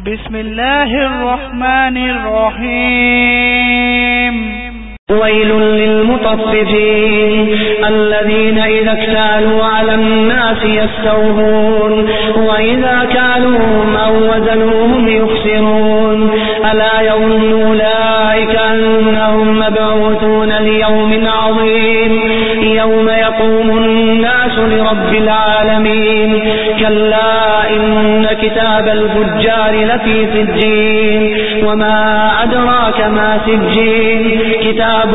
بسم الله الرحمن الرحيم. ويل للمطففين الذين إذا اكتالوا على الناس يستوفون وإذا كالوهم أو وزنوهم يخسرون ألا يظن أولئك أنهم مبعوثون ليوم عظيم يوم يقوم الناس لرب العالمين كلا إن كتاب الفجار لفي سجين وما أدراك ما سجين كتاب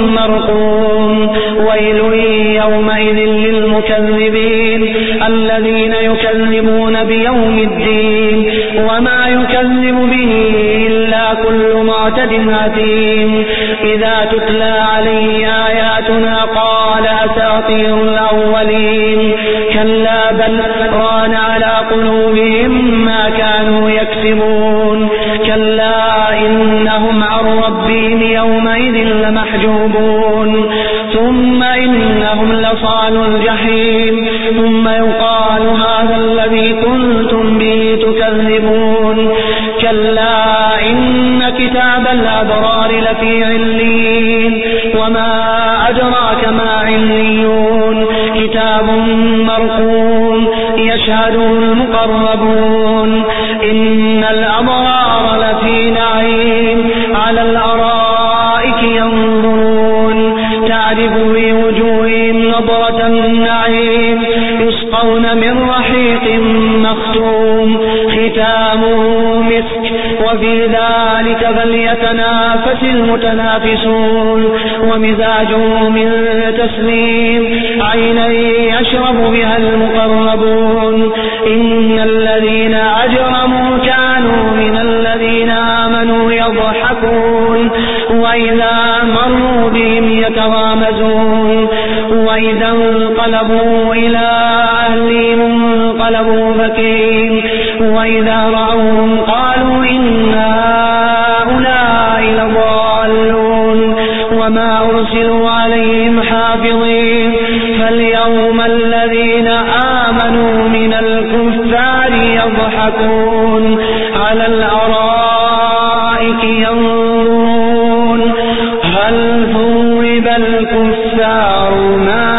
مرقوم ويل يومئذ للمكذبين الذين يكذبون بيوم الدين وما يكذب به إلا كل معتد أثيم إذا تتلى عليه آياتنا قال أساطير الأولين كلا بل ران على قلوبهم ما كانوا يكسبون كلا إنهم عن ربهم يومئذ لمحجوبون ثم إنهم لصالوا الجحيم ثم يقال هذا الذي كنتم به تكذبون كلا إن كتاب الأبرار لفي عليين وما أدراك ما عليون كتاب مرقوم يشهده المقربون إن الأبرار لفي نعيم على الأرائك ينظرون تعرف في وجوههم نضرة النعيم يسقون من رحيق مختوم ختامه مسك وفي ذلك فليتنافس المتنافسون ومزاجه من تسليم عينا يشرب بها المقربون إن الذين أجرموا كانوا من الذين آمنوا يضحكون وإذا مروا بهم يتغامزون وإذا انقلبوا إلى أهلهم انقلبوا فكين وإذا رأوهم قالوا إن هؤلاء لضالون وما أرسلوا عليهم حافظين فاليوم الذين آمنوا من الكفار يضحكون على الأرائك ينظرون هل ثوب الكفار ما